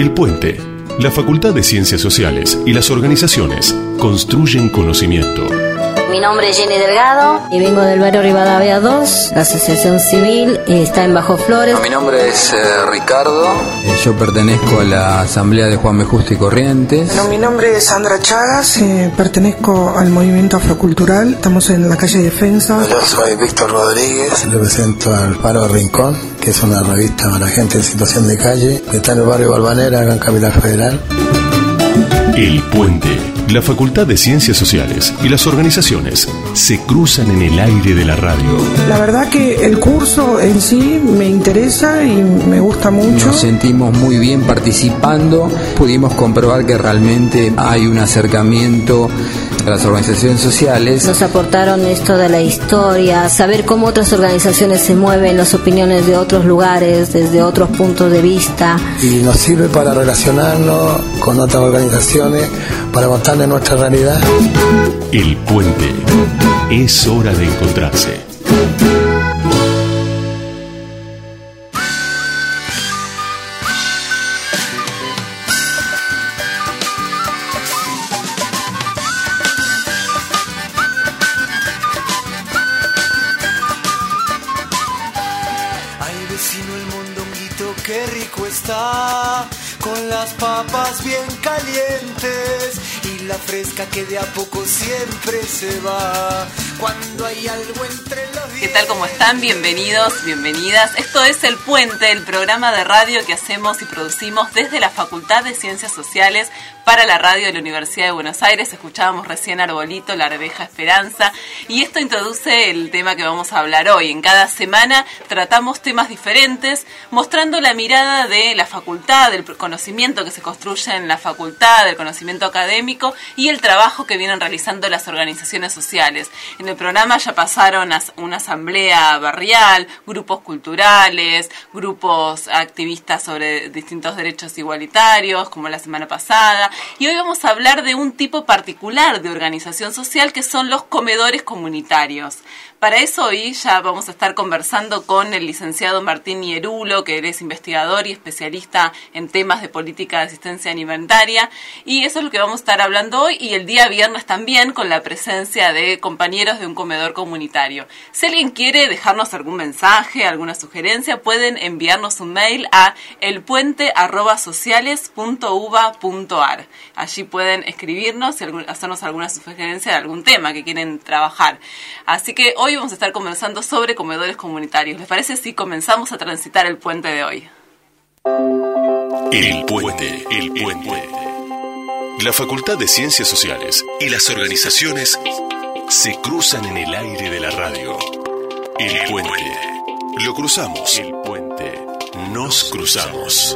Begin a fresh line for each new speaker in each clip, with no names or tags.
El Puente, la Facultad de Ciencias Sociales y las organizaciones construyen conocimiento.
Mi nombre es Jenny Delgado y vengo del barrio Rivadavia 2. La asociación civil está en Bajo Flores.
Mi nombre es Ricardo.
Yo pertenezco a la asamblea de Juan B. Justo y Corrientes.
Bueno, mi nombre es Sandra Chagas, pertenezco al movimiento afrocultural. Estamos en la calle Defensa.
Yo soy Víctor Rodríguez.
Represento al Faro Rincón, que es una revista para gente en situación de calle, que está en el barrio Balvanera, acá en Capital Federal.
El Puente, la Facultad de Ciencias Sociales y las organizaciones se cruzan en el aire de la radio.
La verdad que el curso en sí me interesa y me gusta mucho.
Nos sentimos muy bien participando. Pudimos comprobar que realmente hay un acercamiento a las organizaciones sociales.
Nos aportaron esto de la historia, saber cómo otras organizaciones se mueven, las opiniones de otros lugares, desde otros puntos de vista.
Y nos sirve para relacionarnos con otras organizaciones, para contarles nuestra realidad.
El Puente. Es hora de encontrarse.
Ay, vecino, el mondonguito, qué rico está, con las papas bien calientes y la fresca que de a poco siempre se va cuando hay algo entre los dientes.
¿Qué tal? ¿Cómo están? Bienvenidos, bienvenidas. Esto es El Puente, el programa de radio que hacemos y producimos desde la Facultad de Ciencias Sociales para la radio de la Universidad de Buenos Aires. Escuchábamos recién Arbolito, La Arveja Esperanza, y esto introduce el tema que vamos a hablar hoy. En cada semana tratamos temas diferentes, mostrando la mirada de la facultad, del conocimiento que se construye en la facultad, del conocimiento académico y el trabajo que vienen realizando las organizaciones sociales. En el programa ya pasaron a una asamblea barrial, grupos culturales, grupos activistas sobre distintos derechos igualitarios, como la semana pasada. Y hoy vamos a hablar de un tipo particular de organización social que son los comedores comunitarios. Para eso hoy ya vamos a estar conversando con el licenciado Martín Hierulo, que él es investigador y especialista en temas de política de asistencia alimentaria, y eso es lo que vamos a estar hablando hoy, y el día viernes también con la presencia de compañeros de un comedor comunitario. Si alguien quiere dejarnos algún mensaje, alguna sugerencia, pueden enviarnos un mail a elpuente@sociales.uva.ar. Allí pueden escribirnos y hacernos alguna sugerencia de algún tema que quieren trabajar. Así que hoy vamos a estar conversando sobre comedores comunitarios. ¿Les parece si comenzamos a transitar el puente de hoy?
El Puente, el Puente. La Facultad de Ciencias Sociales y las organizaciones se cruzan en el aire de la radio. El Puente. Lo cruzamos. El Puente. Nos cruzamos.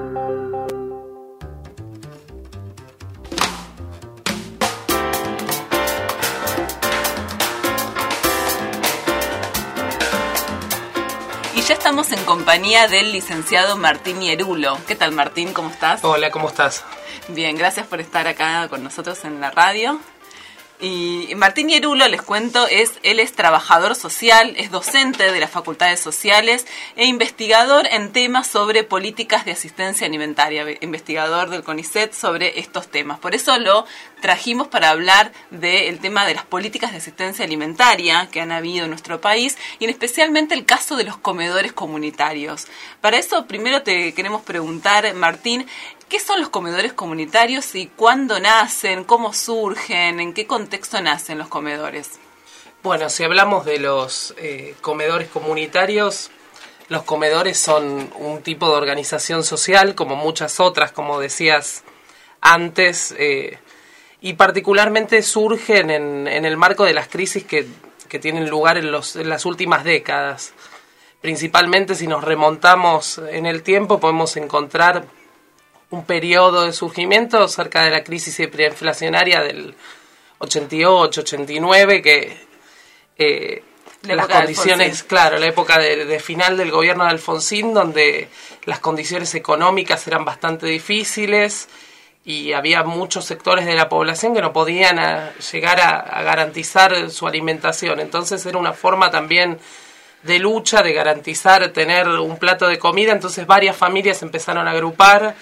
Ya estamos en compañía del licenciado Martín Hierulo. ¿Qué tal, Martín? ¿Cómo estás?
Hola, ¿cómo estás?
Bien, gracias por estar acá con nosotros en la radio. Y Martín Hierulo, les cuento, él es trabajador social, es docente de las facultades sociales e investigador en temas sobre políticas de asistencia alimentaria, investigador del CONICET sobre estos temas. Por eso lo trajimos para hablar del tema de las políticas de asistencia alimentaria que han habido en nuestro país y en especialmente el caso de los comedores comunitarios. Para eso primero te queremos preguntar, Martín, ¿qué son los comedores comunitarios y cuándo nacen, cómo surgen, en qué contexto nacen los comedores?
Bueno, si hablamos de los comedores comunitarios, los comedores son un tipo de organización social como muchas otras, como decías antes, y particularmente surgen en el marco de las crisis que tienen lugar en las últimas décadas. Principalmente si nos remontamos en el tiempo podemos encontrar un periodo de surgimiento cerca de la crisis hiperinflacionaria del 88, 89, que las condiciones, claro, la época de final del gobierno de Alfonsín, donde las condiciones económicas eran bastante difíciles y había muchos sectores de la población que no podían llegar a garantizar su alimentación. Entonces era una forma también de lucha, de garantizar tener un plato de comida. Entonces varias familias empezaron a agrupar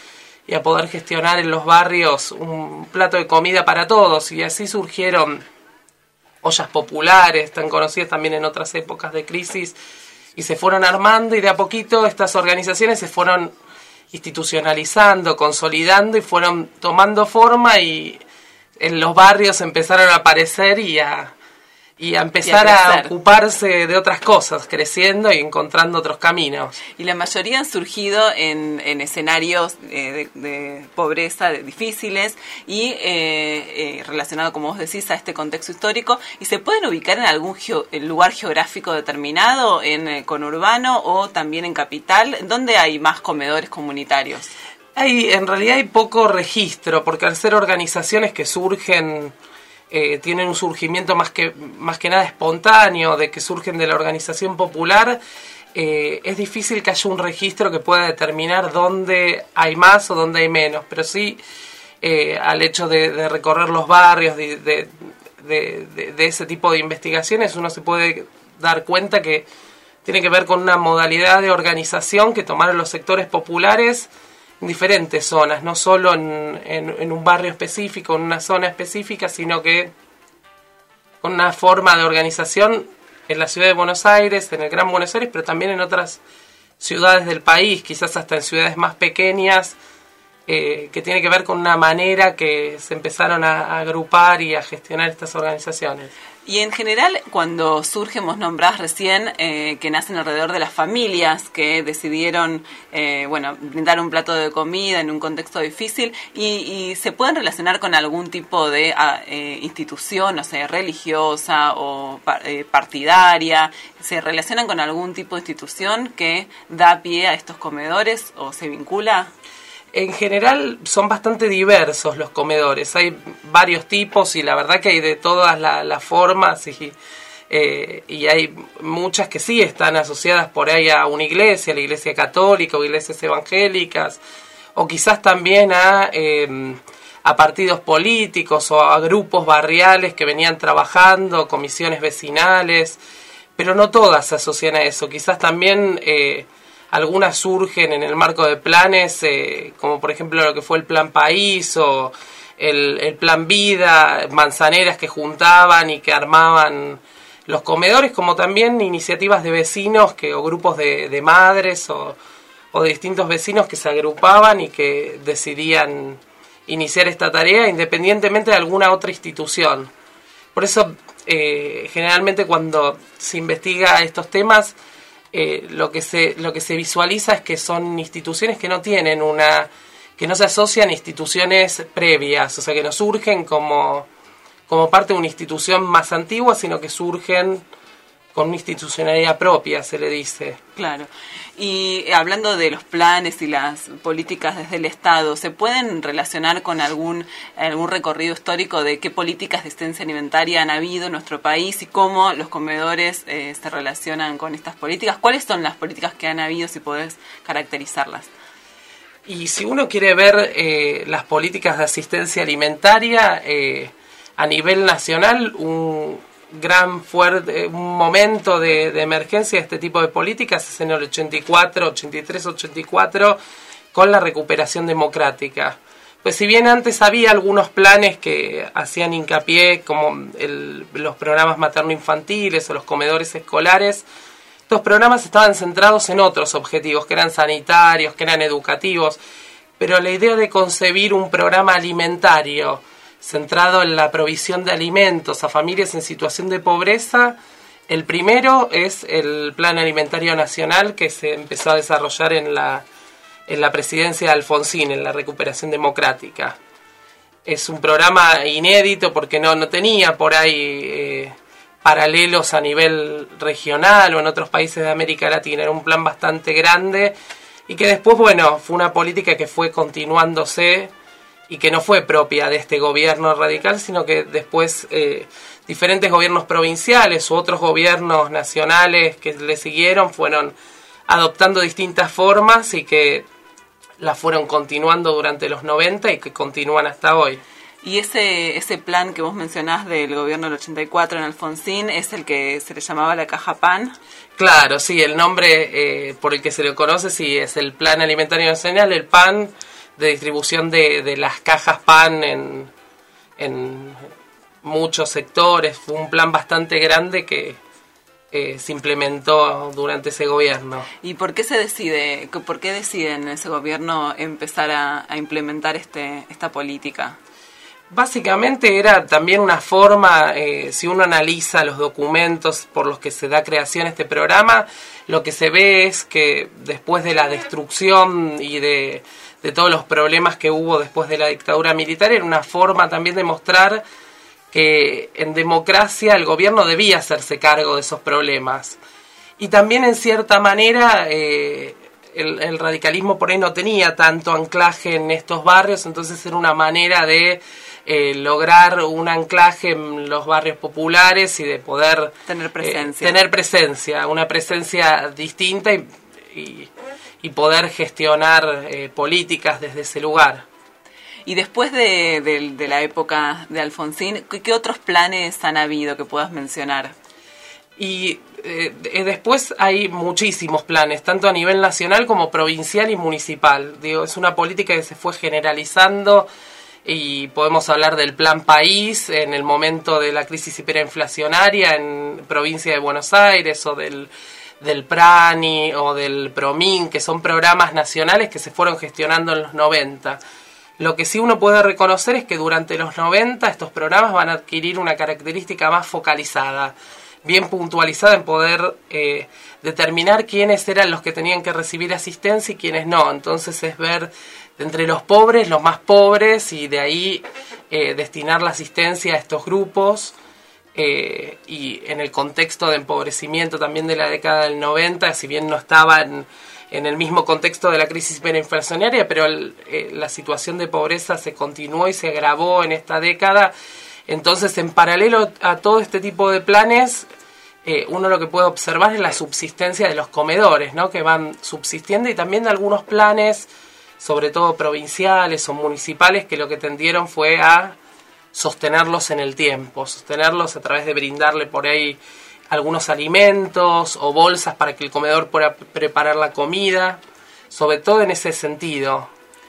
y a poder gestionar en los barrios un plato de comida para todos, y así surgieron ollas populares, tan conocidas también en otras épocas de crisis, y se fueron armando, y de a poquito estas organizaciones se fueron institucionalizando, consolidando, y fueron tomando forma, y en los barrios empezaron a aparecer y a empezar a ocuparse de otras cosas, creciendo y encontrando otros caminos.
Y la mayoría han surgido en escenarios de pobreza difíciles y relacionado, como vos decís, a este contexto histórico. ¿Y se pueden ubicar en algún lugar geográfico determinado, en conurbano o también en capital? ¿Dónde hay más comedores comunitarios?
En realidad hay poco registro, porque al ser organizaciones que surgen... tienen un surgimiento más que nada espontáneo, de que surgen de la organización popular, es difícil que haya un registro que pueda determinar dónde hay más o dónde hay menos, pero sí al hecho de recorrer los barrios, de ese tipo de investigaciones, uno se puede dar cuenta que tiene que ver con una modalidad de organización que tomaron los sectores populares en diferentes zonas, no solo en un barrio específico, en una zona específica, sino que con una forma de organización en la ciudad de Buenos Aires, en el Gran Buenos Aires, pero también en otras ciudades del país, quizás hasta en ciudades más pequeñas, que tiene que ver con una manera que se empezaron a agrupar y a gestionar estas organizaciones.
Y en general, cuando surgen, vos nombrás recién, que nacen alrededor de las familias que decidieron, brindar un plato de comida en un contexto difícil, y se pueden relacionar con algún tipo de institución, no sé, religiosa o partidaria, se relacionan con algún tipo de institución que da pie a estos comedores o se vincula.
En general son bastante diversos los comedores, hay varios tipos y la verdad que hay de todas las formas y hay muchas que sí están asociadas por ahí a una iglesia, la iglesia católica o iglesias evangélicas, o quizás también a partidos políticos o a grupos barriales que venían trabajando, comisiones vecinales, pero no todas se asocian a eso, quizás también... algunas surgen en el marco de planes, como por ejemplo lo que fue el Plan País o el Plan Vida, manzaneras que juntaban y que armaban los comedores, como también iniciativas de vecinos o grupos de madres o de distintos vecinos que se agrupaban y que decidían iniciar esta tarea independientemente de alguna otra institución. Por eso, generalmente cuando se investiga estos temas, lo que se visualiza es que son instituciones que no tienen que no se asocian a instituciones previas, o sea que no surgen como parte de una institución más antigua, sino que surgen con una institucionalidad propia, se le dice.
Claro. Y hablando de los planes y las políticas desde el Estado, ¿se pueden relacionar con algún recorrido histórico de qué políticas de asistencia alimentaria han habido en nuestro país y cómo los comedores se relacionan con estas políticas? ¿Cuáles son las políticas que han habido, si podés caracterizarlas?
Y si uno quiere ver las políticas de asistencia alimentaria a nivel nacional, un momento de emergencia de este tipo de políticas es en el 83-84 con la recuperación democrática. Pues si bien antes había algunos planes que hacían hincapié como los programas materno-infantiles o los comedores escolares, estos programas estaban centrados en otros objetivos que eran sanitarios, que eran educativos, pero la idea de concebir un programa alimentario centrado en la provisión de alimentos a familias en situación de pobreza, el primero es el Plan Alimentario Nacional que se empezó a desarrollar en la presidencia de Alfonsín, en la recuperación democrática. Es un programa inédito porque no tenía por ahí paralelos a nivel regional o en otros países de América Latina. Era un plan bastante grande y que después, fue una política que fue continuándose y que no fue propia de este gobierno radical, sino que después diferentes gobiernos provinciales u otros gobiernos nacionales que le siguieron fueron adoptando distintas formas y que las fueron continuando durante los 90 y que continúan hasta hoy.
Y ese plan que vos mencionás del gobierno del 84 en Alfonsín es el que se le llamaba la Caja Pan.
Claro, sí, el nombre por el que se le conoce sí es el Plan Alimentario Nacional. El PAN distribución de las cajas PAN en muchos sectores. Fue un plan bastante grande que se implementó durante ese gobierno.
¿Y por qué deciden ese gobierno empezar a implementar esta política?
Básicamente era también una forma, si uno analiza los documentos por los que se da creación a este programa, lo que se ve es que después de la destrucción y de todos los problemas que hubo después de la dictadura militar, era una forma también de mostrar que en democracia el gobierno debía hacerse cargo de esos problemas. Y también en cierta manera el radicalismo por ahí no tenía tanto anclaje en estos barrios, entonces era una manera de lograr un anclaje en los barrios populares y de poder tener presencia, una presencia distinta y poder gestionar políticas desde ese lugar.
Y después de la época de Alfonsín, ¿qué otros planes han habido que puedas mencionar?
Y después hay muchísimos planes, tanto a nivel nacional como provincial y municipal. Digo, es una política que se fue generalizando y podemos hablar del Plan País en el momento de la crisis hiperinflacionaria en provincia de Buenos Aires, o del PRANI o del PROMIN, que son programas nacionales que se fueron gestionando en los 90. Lo que sí uno puede reconocer es que durante los 90 estos programas van a adquirir una característica más focalizada, bien puntualizada en poder determinar quiénes eran los que tenían que recibir asistencia y quiénes no. Entonces es ver entre los pobres, los más pobres, y de ahí destinar la asistencia a estos grupos. Y en el contexto de empobrecimiento también de la década del 90, si bien no estaban en el mismo contexto de la crisis hiperinflacionaria, pero la situación de pobreza se continuó y se agravó en esta década. Entonces, en paralelo a todo este tipo de planes, uno lo que puede observar es la subsistencia de los comedores, ¿no?, que van subsistiendo, y también de algunos planes, sobre todo provinciales o municipales, que lo que tendieron fue a sostenerlos en el tiempo, sostenerlos a través de brindarle por ahí algunos alimentos o bolsas para que el comedor pueda preparar la comida, sobre todo en ese sentido.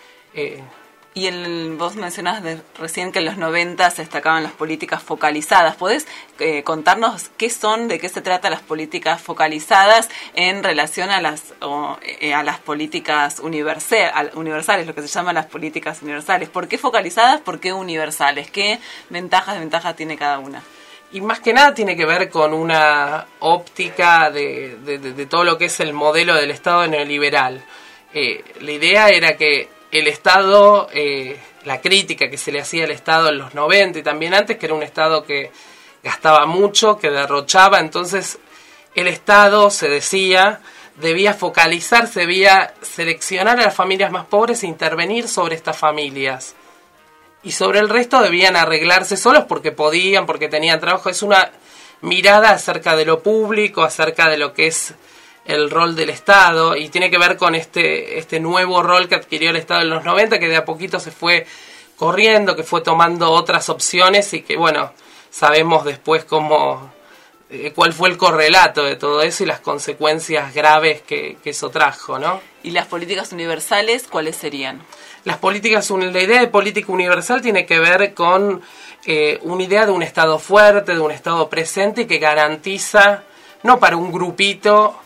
Y vos mencionabas recién que en los 90 se destacaban las políticas focalizadas. ¿Podés contarnos de qué se trata las políticas focalizadas en relación a las políticas universales, lo que se llaman las políticas universales? ¿Por qué focalizadas? ¿Por qué universales? ¿Qué desventajas tiene cada una?
Y más que nada tiene que ver con una óptica de todo lo que es el modelo del Estado neoliberal. La idea era que el Estado, la crítica que se le hacía al Estado en los 90 y también antes, que era un Estado que gastaba mucho, que derrochaba. Entonces el Estado, se decía, debía focalizarse, debía seleccionar a las familias más pobres e intervenir sobre estas familias. Y sobre el resto debían arreglarse solos porque podían, porque tenían trabajo. Es una mirada acerca de lo público, acerca de lo que es el rol del Estado, y tiene que ver con este nuevo rol que adquirió el Estado en los 90, que de a poquito se fue corriendo, que fue tomando otras opciones, y que, bueno, sabemos después cuál fue el correlato de todo eso y las consecuencias graves que eso trajo, ¿no?
¿Y las políticas universales cuáles serían?
La idea de política universal tiene que ver con una idea de un Estado fuerte, de un Estado presente, y que garantiza, no para un grupito,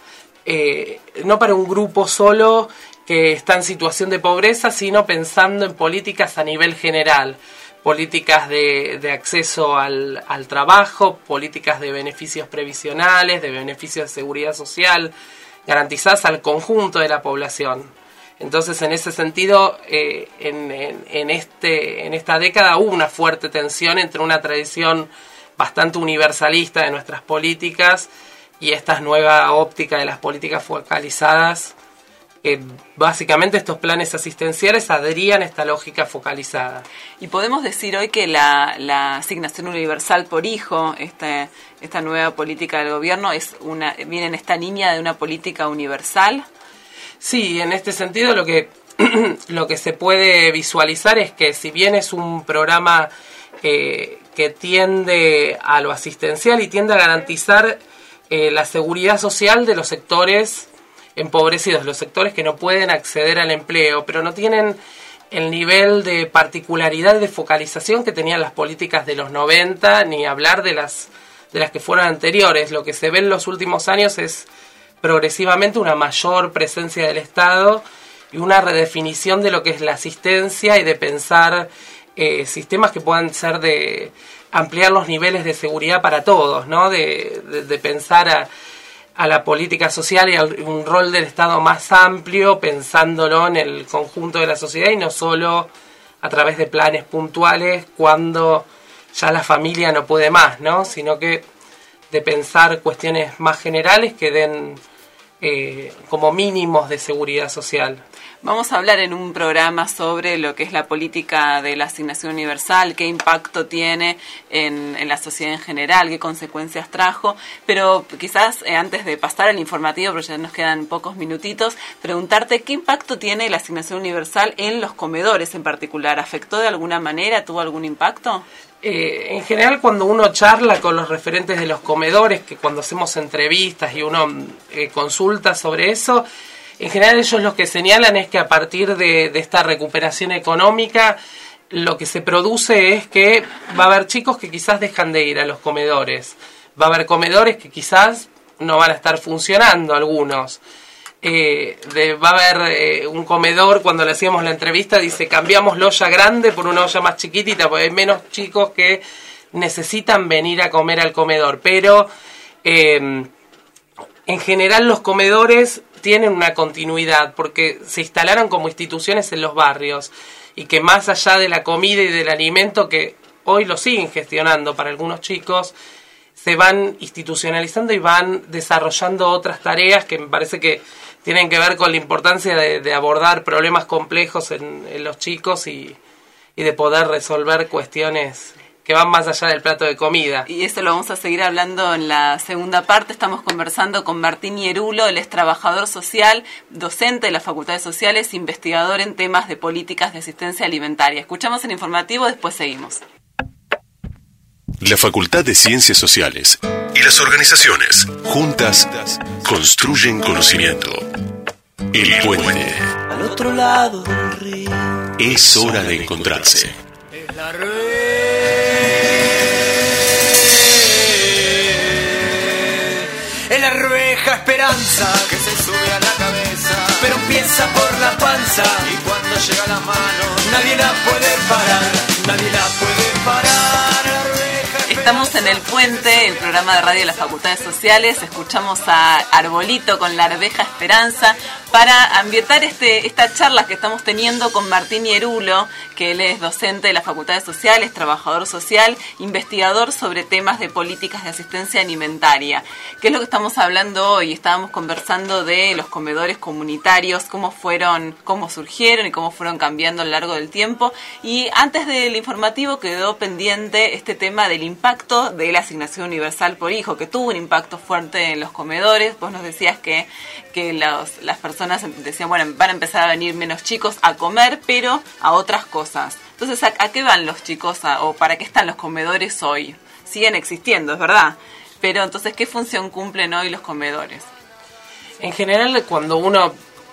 no para un grupo solo que está en situación de pobreza, sino pensando en políticas a nivel general, políticas de acceso al trabajo, políticas de beneficios previsionales, de beneficios de seguridad social, garantizadas al conjunto de la población. Entonces, en ese sentido, en esta década hubo una fuerte tensión entre una tradición bastante universalista de nuestras políticas y esta nueva óptica de las políticas focalizadas, que básicamente estos planes asistenciales adherían a esta lógica focalizada.
Y podemos decir hoy que la asignación universal por hijo, esta nueva política del gobierno, viene en esta línea de una política universal.
Sí, en este sentido lo que se puede visualizar es que, si bien es un programa que tiende a lo asistencial y tiende a garantizar la seguridad social de los sectores empobrecidos, los sectores que no pueden acceder al empleo, pero no tienen el nivel de particularidad y de focalización que tenían las políticas de los 90, ni hablar de las que fueron anteriores. Lo que se ve en los últimos años es progresivamente una mayor presencia del Estado y una redefinición de lo que es la asistencia y de pensar sistemas que puedan ser de ampliar los niveles de seguridad para todos, ¿no? De pensar a la política social y a un rol del Estado más amplio, pensándolo en el conjunto de la sociedad y no solo a través de planes puntuales cuando ya la familia no puede más, ¿no? Sino que de pensar cuestiones más generales que den como mínimos de seguridad social.
Vamos a hablar en un programa sobre lo que es la política de la asignación universal, qué impacto tiene en la sociedad en general, qué consecuencias trajo, pero quizás antes de pasar al informativo, porque ya nos quedan pocos minutitos, preguntarte qué impacto tiene la asignación universal en los comedores en particular. ¿Afectó de alguna manera? ¿Tuvo algún impacto?
En general, cuando uno charla con los referentes de los comedores, que cuando hacemos entrevistas y uno consulta sobre eso, en general ellos lo que señalan es que a partir de esta recuperación económica lo que se produce es que va a haber chicos que quizás dejan de ir a los comedores, va a haber comedores que quizás no van a estar funcionando algunos, va a haber un comedor, cuando le hacíamos la entrevista dice cambiamos la olla grande por una olla más chiquitita porque hay menos chicos que necesitan venir a comer al comedor, pero en general los comedores tienen una continuidad porque se instalaron como instituciones en los barrios y que más allá de la comida y del alimento que hoy lo siguen gestionando para algunos chicos, se van institucionalizando y van desarrollando otras tareas que me parece que tienen que ver con la importancia de abordar problemas complejos en los chicos y de poder resolver cuestiones que van más allá del plato de comida.
Y eso lo vamos a seguir hablando en la segunda parte. Estamos conversando con Martín Hierulo, él es trabajador social, docente de las Facultades Sociales, investigador en temas de políticas de asistencia alimentaria. Escuchamos el informativo, después seguimos.
La Facultad de Ciencias Sociales y las organizaciones juntas construyen conocimiento. El puente.
Al otro lado del río.
Es hora de encontrarse.
Es la es la arveja esperanza que se sube a la cabeza, pero empieza por la panza y cuando llega a la mano nadie la puede parar, nadie la puede parar.
Estamos en El Puente, el programa de radio de las Facultades Sociales. Escuchamos a Arbolito con la arveja esperanza para ambientar esta charla que estamos teniendo con Martín Hierulo, que él es docente de las Facultades Sociales, trabajador social, investigador sobre temas de políticas de asistencia alimentaria. ¿Qué es lo que estamos hablando hoy? Estábamos conversando de los comedores comunitarios, cómo surgieron y cómo fueron cambiando a lo largo del tiempo. Y antes del informativo quedó pendiente este tema del impacto de la asignación universal por hijo, que tuvo un impacto fuerte en los comedores. Vos nos decías que las personas decían, bueno, van a empezar a venir menos chicos a comer, pero a otras cosas. Entonces, ¿a qué van los chicos o para qué están los comedores hoy? Siguen existiendo, es verdad, pero entonces, ¿qué función cumplen hoy los comedores?
En general, cuando uno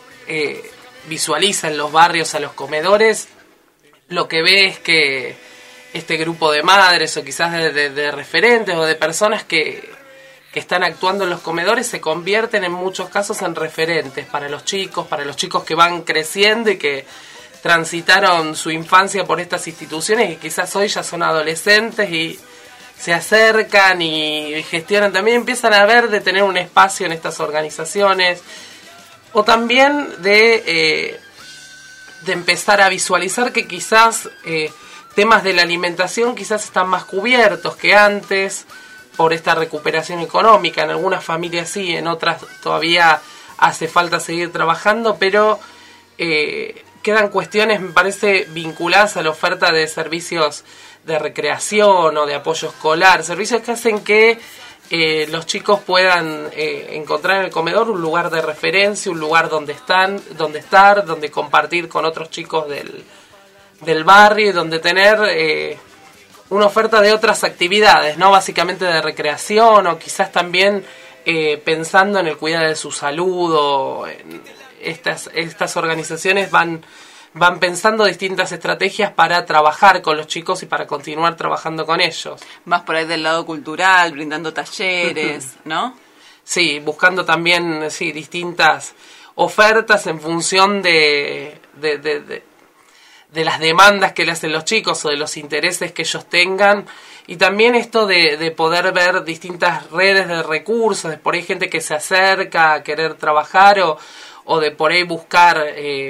visualiza en los barrios a los comedores, lo que ve es que este grupo de madres o quizás de referentes o de personas que están actuando en los comedores se convierten en muchos casos en referentes para los chicos que van creciendo y que transitaron su infancia por estas instituciones y quizás hoy ya son adolescentes y se acercan y gestionan, también empiezan a ver de tener un espacio en estas organizaciones o también de empezar a visualizar que quizás temas de la alimentación quizás están más cubiertos que antes por esta recuperación económica. En algunas familias sí, en otras todavía hace falta seguir trabajando, pero quedan cuestiones, me parece, vinculadas a la oferta de servicios de recreación o de apoyo escolar, servicios que hacen que los chicos puedan encontrar en el comedor un lugar de referencia, un lugar donde estar, donde compartir con otros chicos del barrio y donde tener una oferta de otras actividades, no básicamente de recreación o quizás también pensando en el cuidado de su salud o estas organizaciones van van pensando distintas estrategias para trabajar con los chicos y para continuar trabajando con ellos.
Más por ahí del lado cultural, brindando talleres, ¿no?
Sí, buscando también distintas ofertas en función de las demandas que le hacen los chicos o de los intereses que ellos tengan. Y también esto de poder ver distintas redes de recursos, de por ahí gente que se acerca a querer trabajar o de por ahí buscar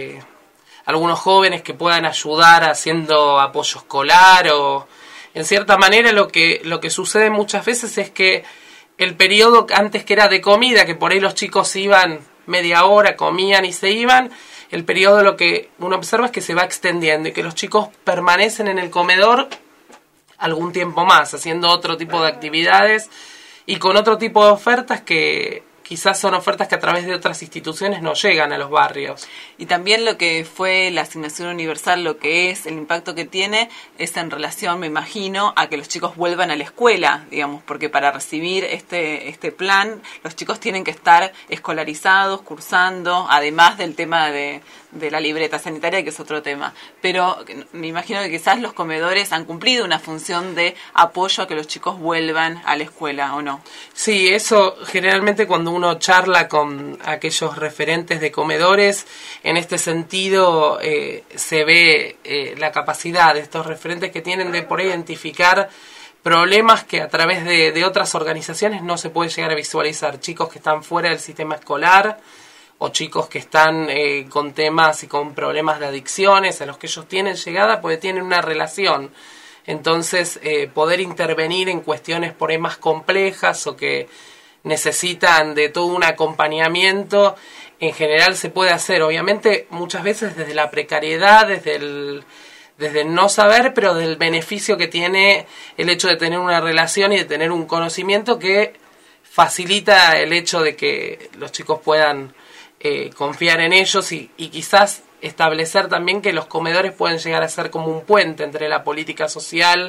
algunos jóvenes que puedan ayudar haciendo apoyo escolar o en cierta manera lo que sucede muchas veces es que el periodo antes que era de comida, que por ahí los chicos iban media hora, comían y se iban, el periodo lo que uno observa es que se va extendiendo y que los chicos permanecen en el comedor algún tiempo más, haciendo otro tipo de actividades y con otro tipo de ofertas que quizás son ofertas que a través de otras instituciones no llegan a los barrios.
Y también lo que fue la asignación universal, lo que es el impacto que tiene, es en relación, me imagino, a que los chicos vuelvan a la escuela, digamos, porque para recibir este plan, los chicos tienen que estar escolarizados, cursando, además del tema de la libreta sanitaria, que es otro tema. Pero me imagino que quizás los comedores han cumplido una función de apoyo a que los chicos vuelvan a la escuela, ¿o no?
Sí, eso generalmente cuando uno charla con aquellos referentes de comedores, en este sentido se ve la capacidad de estos referentes que tienen de por identificar problemas que a través de otras organizaciones no se puede llegar a visualizar. Chicos que están fuera del sistema escolar o chicos que están con temas y con problemas de adicciones a los que ellos tienen llegada porque tienen una relación. Entonces, poder intervenir en cuestiones por ahí más complejas o que necesitan de todo un acompañamiento, en general se puede hacer, obviamente muchas veces desde la precariedad, desde el no saber, pero del beneficio que tiene el hecho de tener una relación y de tener un conocimiento que facilita el hecho de que los chicos puedan confiar en ellos y quizás establecer también que los comedores pueden llegar a ser como un puente entre la política social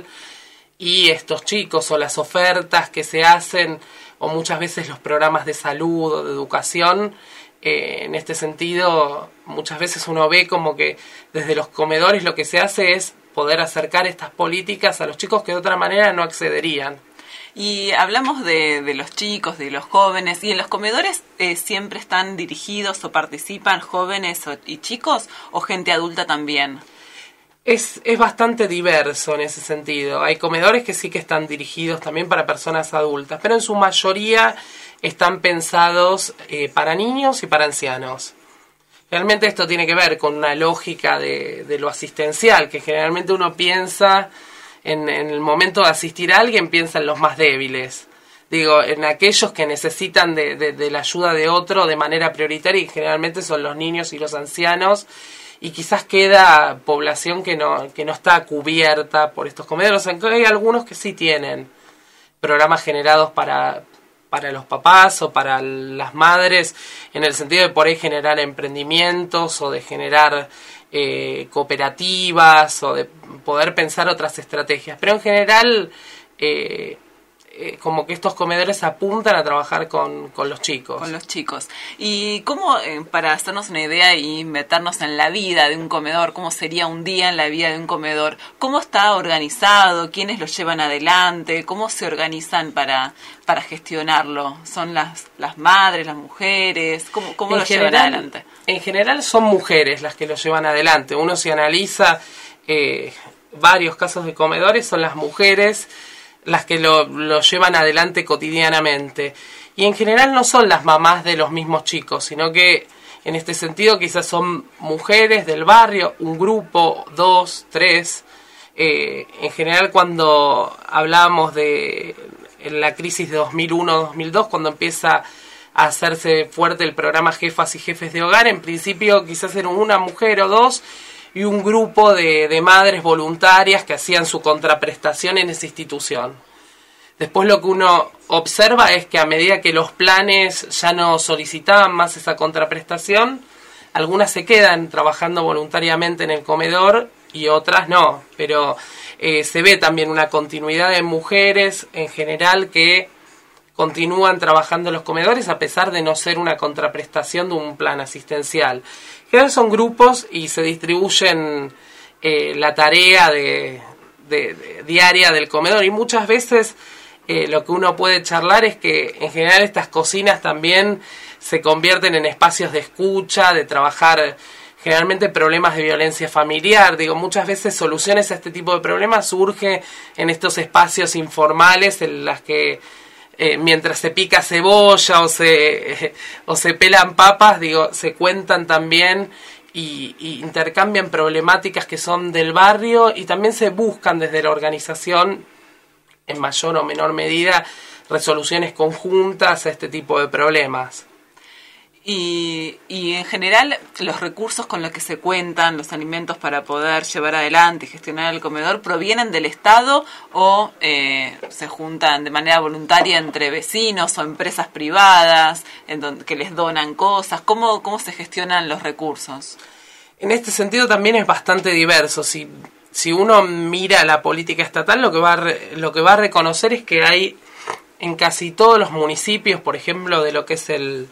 y estos chicos o las ofertas que se hacen o muchas veces los programas de salud o de educación. En este sentido, muchas veces uno ve como que desde los comedores lo que se hace es poder acercar estas políticas a los chicos que de otra manera no accederían.
Y hablamos de los chicos, de los jóvenes, y en los comedores siempre están dirigidos o participan jóvenes y chicos o gente adulta también.
Es bastante diverso en ese sentido. Hay comedores que sí que están dirigidos también para personas adultas, pero en su mayoría están pensados para niños y para ancianos. Realmente esto tiene que ver con una lógica de lo asistencial, que generalmente uno piensa en el momento de asistir a alguien, piensa en los más débiles. Digo, en aquellos que necesitan de la ayuda de otro de manera prioritaria, y generalmente son los niños y los ancianos, y quizás queda población que no está cubierta por estos comedores. Aunque hay algunos que sí tienen programas generados para los papás o para las madres, en el sentido de por ahí generar emprendimientos o de generar cooperativas o de poder pensar otras estrategias. Pero en general como que estos comedores apuntan a trabajar con los chicos.
Con los chicos. ¿Y cómo, para hacernos una idea y meternos en la vida de un comedor, cómo sería un día en la vida de un comedor? ¿Cómo está organizado? ¿Quiénes lo llevan adelante? ¿Cómo se organizan para gestionarlo? ¿Son las madres, las mujeres? ¿Cómo lo llevan adelante?
En general son mujeres las que lo llevan adelante. Uno si analiza varios casos de comedores, son las mujeres las que lo llevan adelante cotidianamente. Y en general no son las mamás de los mismos chicos, sino que en este sentido quizás son mujeres del barrio, un grupo, 2, 3. En general cuando hablamos de la crisis de 2001-2002, cuando empieza a hacerse fuerte el programa Jefas y Jefes de Hogar, en principio quizás era una mujer o dos, y un grupo de madres voluntarias que hacían su contraprestación en esa institución. Después lo que uno observa es que a medida que los planes ya no solicitaban más esa contraprestación, algunas se quedan trabajando voluntariamente en el comedor y otras no. Pero se ve también una continuidad de mujeres en general que continúan trabajando en los comedores a pesar de no ser una contraprestación de un plan asistencial. En general son grupos y se distribuyen la tarea de diaria del comedor, y muchas veces lo que uno puede charlar es que en general estas cocinas también se convierten en espacios de escucha, de trabajar generalmente problemas de violencia familiar. Digo, muchas veces soluciones a este tipo de problemas surge en estos espacios informales en las que mientras se pica cebolla o se pelan papas, digo, se cuentan también y intercambian problemáticas que son del barrio, y también se buscan desde la organización, en mayor o menor medida, resoluciones conjuntas a este tipo de problemas.
Y en general los recursos con los que se cuentan, los alimentos para poder llevar adelante y gestionar el comedor, ¿provienen del Estado o se juntan de manera voluntaria entre vecinos o empresas privadas que les donan cosas? ¿Cómo se gestionan los recursos?
En este sentido también es bastante diverso. Si uno mira la política estatal, lo que va a reconocer es que hay en casi todos los municipios, por ejemplo, de lo que es el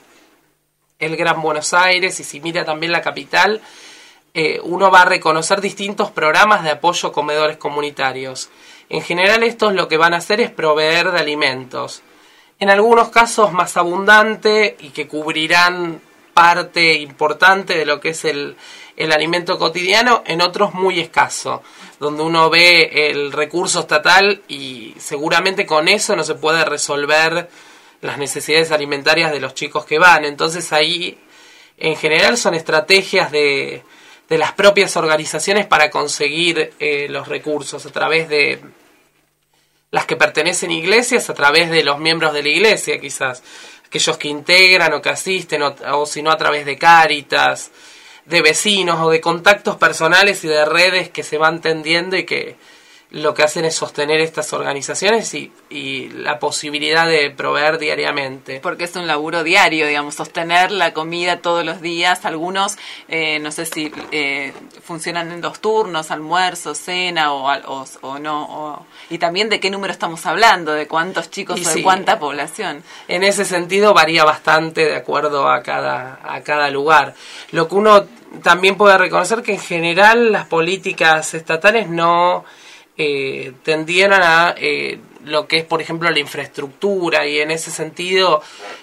Gran Buenos Aires, y si mira también la capital, uno va a reconocer distintos programas de apoyo a comedores comunitarios. En general estos lo que van a hacer es proveer de alimentos, en algunos casos más abundante y que cubrirán parte importante de lo que es el alimento cotidiano, en otros muy escaso, donde uno ve el recurso estatal y seguramente con eso no se puede resolver las necesidades alimentarias de los chicos que van. Entonces ahí en general son estrategias de las propias organizaciones para conseguir los recursos a través de las que pertenecen a iglesias, a través de los miembros de la iglesia, quizás aquellos que integran o que asisten, o si no a través de Cáritas, de vecinos o de contactos personales y de redes que se van tendiendo y que lo que hacen es sostener estas organizaciones y la posibilidad de proveer diariamente.
Porque es un laburo diario, digamos, sostener la comida todos los días. Algunos, no sé si funcionan en 2 turnos, almuerzo, cena o no. Y también de qué número estamos hablando, de cuántos chicos o de cuánta población.
En ese sentido varía bastante de acuerdo a cada lugar. Lo que uno también puede reconocer que en general las políticas estatales no tendieron a lo que es, por ejemplo, la infraestructura, y en ese sentido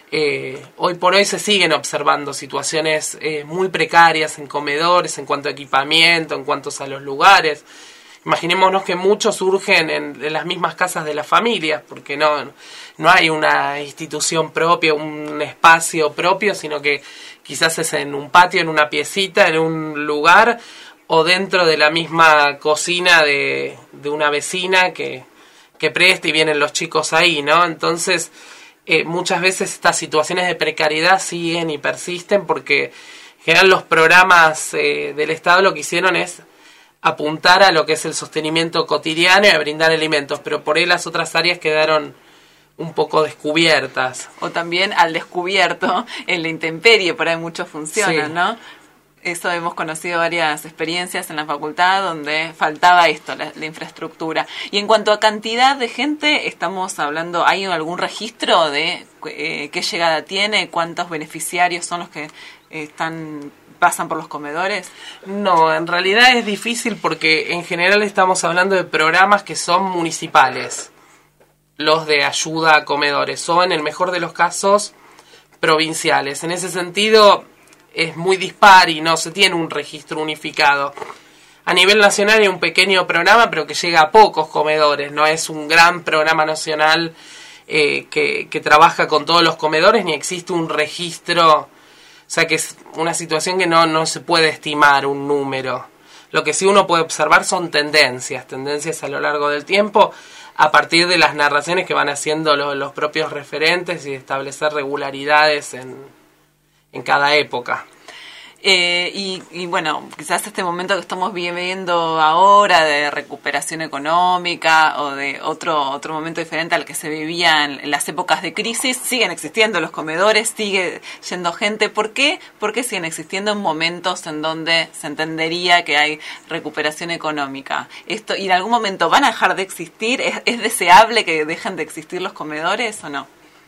hoy por hoy se siguen observando situaciones muy precarias en comedores, en cuanto a equipamiento, en cuanto a los lugares. Imaginémonos que muchos surgen en las mismas casas de las familias, porque no hay una institución propia, un espacio propio, sino que quizás es en un patio, en una piecita, en un lugar, o dentro de la misma cocina de una vecina que presta y vienen los chicos ahí, ¿no? Entonces, muchas veces estas situaciones de precariedad siguen y persisten porque en general los programas del Estado lo que hicieron es apuntar a lo que es el sostenimiento cotidiano y a brindar alimentos, pero por ahí las otras áreas quedaron un poco descubiertas.
O también al descubierto en la intemperie, por ahí mucho funciona, sí, ¿no? Eso hemos conocido varias experiencias en la facultad donde faltaba esto, la infraestructura. Y en cuanto a cantidad de gente, estamos hablando, ¿hay algún registro de qué llegada tiene, cuántos beneficiarios son los que pasan por los comedores?
No, en realidad es difícil porque en general estamos hablando de programas que son municipales, los de ayuda a comedores, o en el mejor de los casos provinciales. En ese sentido es muy dispar y no se tiene un registro unificado. A nivel nacional hay un pequeño programa, pero que llega a pocos comedores, no es un gran programa nacional que trabaja con todos los comedores, ni existe un registro, o sea que es una situación que no se puede estimar un número. Lo que sí uno puede observar son tendencias a lo largo del tiempo, a partir de las narraciones que van haciendo los propios referentes y establecer regularidades en cada época.
Y bueno, quizás este momento que estamos viviendo ahora de recuperación económica o de otro momento diferente al que se vivía en las épocas de crisis, siguen existiendo los comedores, sigue yendo gente. ¿Por qué? Porque siguen existiendo en momentos en donde se entendería que hay recuperación económica. Esto, ¿y en algún momento van a dejar de existir? ¿Es deseable que dejen de existir los comedores o no?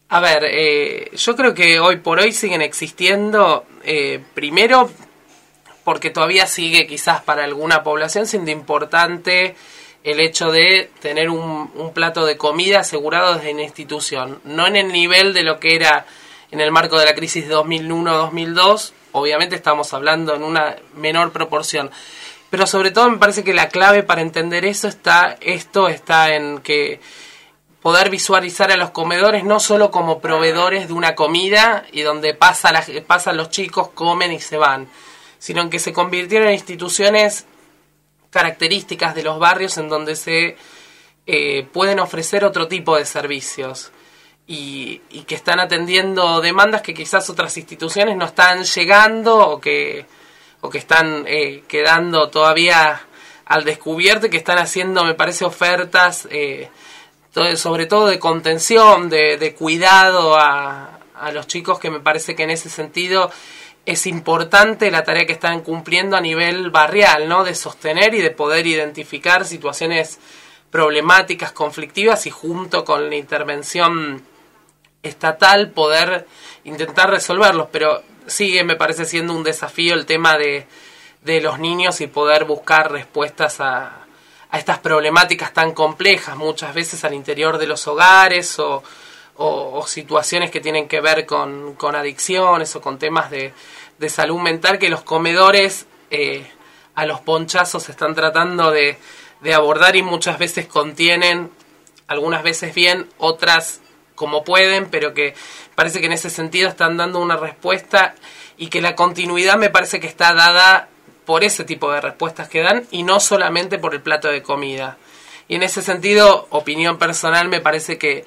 A ver, yo creo que hoy por hoy siguen existiendo, primero porque todavía sigue quizás para alguna población siendo importante el hecho de tener un plato de comida asegurado desde una institución, no en el nivel de lo que era en el marco de la crisis de 2001-2002, obviamente estamos hablando en una menor proporción, pero sobre todo me parece que la clave para entender eso está en que poder visualizar a los comedores no solo como proveedores de una comida y donde pasan los chicos, comen y se van, sino en que se convirtieron en instituciones características de los barrios en donde se pueden ofrecer otro tipo de servicios y que están atendiendo demandas que quizás otras instituciones no están llegando o que están quedando todavía al descubierto y que están haciendo, me parece, ofertas sobre todo de contención, de cuidado a los chicos, que me parece que en ese sentido es importante la tarea que están cumpliendo a nivel barrial, ¿no? De sostener y de poder identificar situaciones problemáticas, conflictivas y junto con la intervención estatal poder intentar resolverlos, pero sigue, me parece, siendo un desafío el tema de los niños y poder buscar respuestas a estas problemáticas tan complejas, muchas veces al interior de los hogares o situaciones que tienen que ver con adicciones o con temas de salud mental, que los comedores a los ponchazos están tratando de abordar y muchas veces contienen, algunas veces bien, otras como pueden, pero que parece que en ese sentido están dando una respuesta y que la continuidad me parece que está dada por ese tipo de respuestas que dan y no solamente por el plato de comida. Y en ese sentido, opinión personal, me parece que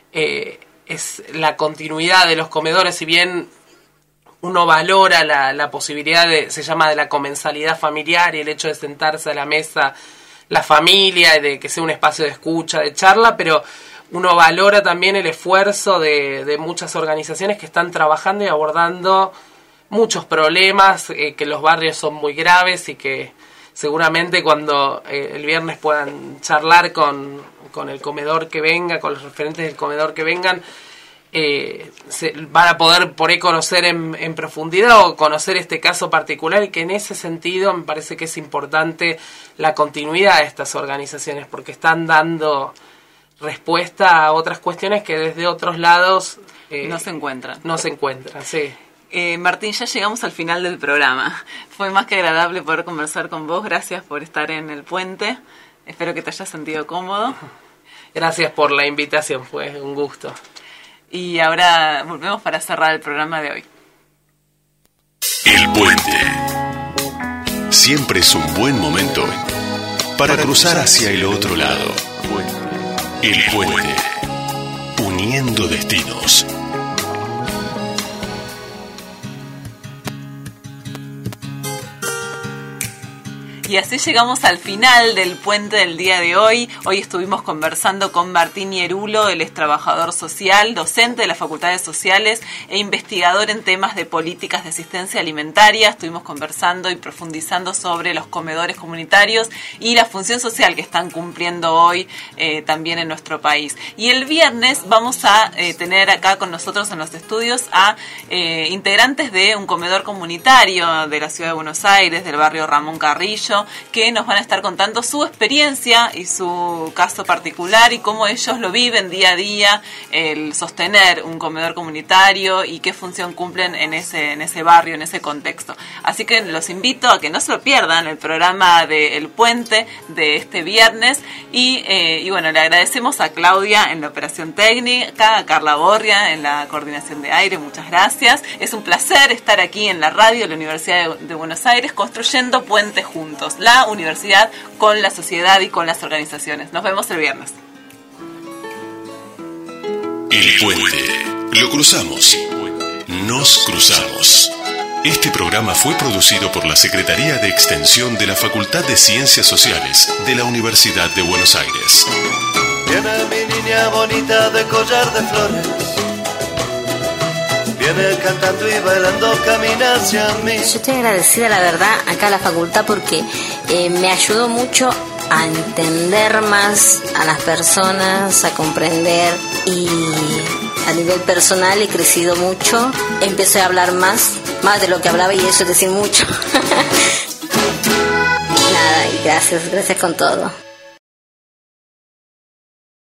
es la continuidad de los comedores, si bien uno valora la posibilidad se llama de la comensalidad familiar y el hecho de sentarse a la mesa la familia y de que sea un espacio de escucha, de charla, pero uno valora también el esfuerzo de muchas organizaciones que están trabajando y abordando muchos problemas, que los barrios son muy graves y que seguramente cuando el viernes puedan charlar con el comedor que venga, con los referentes del comedor que vengan, se van a poder por ahí conocer en profundidad o conocer este caso particular, y que en ese sentido me parece que es importante la continuidad de estas organizaciones porque están dando respuesta a otras cuestiones que desde otros lados
no se encuentran,
sí.
Martín, ya llegamos al final del programa. Fue más que agradable poder conversar con vos. Gracias por estar en el puente. Espero que te hayas sentido cómodo.
Gracias por la invitación, fue un gusto.
Y ahora volvemos para cerrar el programa de hoy.
El puente. Siempre es un buen momento para cruzar hacia el otro lado. El puente. Uniendo destinos.
Y así llegamos al final del puente del día de hoy. Hoy estuvimos conversando con Martín Ierulo, él es trabajador social, docente de las Facultades Sociales e investigador en temas de políticas de asistencia alimentaria. Estuvimos conversando y profundizando sobre los comedores comunitarios y la función social que están cumpliendo hoy también en nuestro país. Y el viernes vamos a tener acá con nosotros en los estudios a integrantes de un comedor comunitario de la Ciudad de Buenos Aires, del barrio Ramón Carrillo, que nos van a estar contando su experiencia y su caso particular y cómo ellos lo viven día a día, el sostener un comedor comunitario y qué función cumplen en ese barrio, en ese contexto. Así que los invito a que no se lo pierdan el programa de El Puente de este viernes y bueno, le agradecemos a Claudia en la operación técnica, a Carla Borria en la coordinación de aire, muchas gracias. Es un placer estar aquí en la radio de la Universidad de Buenos Aires construyendo puentes juntos. La universidad con la sociedad y con las organizaciones. Nos vemos el viernes.
El puente. Lo cruzamos. Nos cruzamos. Este programa fue producido por la Secretaría de Extensión de la Facultad de Ciencias Sociales de la Universidad de Buenos Aires.
Viene mi niña bonita de collar de flores. Viene cantando y bailando, camina hacia mí.
Yo estoy agradecida, la verdad, acá a la facultad porque me ayudó mucho a entender más a las personas, a comprender y A nivel personal he crecido mucho, empecé a hablar más de lo que hablaba, y eso es decir mucho. Nada, y gracias con todo.